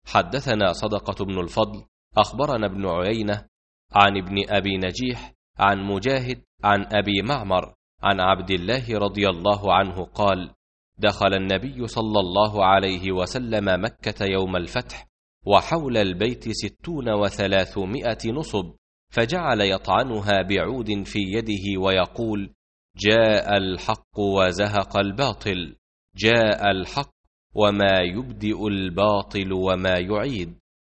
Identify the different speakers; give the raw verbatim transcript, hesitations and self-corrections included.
Speaker 1: حدثنا صدقة بن الفضل أخبرنا ابن عيينة عن ابن أبي نجيح عن مجاهد عن أبي معمر عن عبد الله رضي الله عنه قال: دخل النبي صلى الله عليه وسلم مكة يوم الفتح وحول البيت ستون وثلاثمائة نصب، فجعل يطعنها بعود في يده ويقول: جاء الحق وزهق الباطل، جاء الحق وما يبدئ الباطل وما يعيد.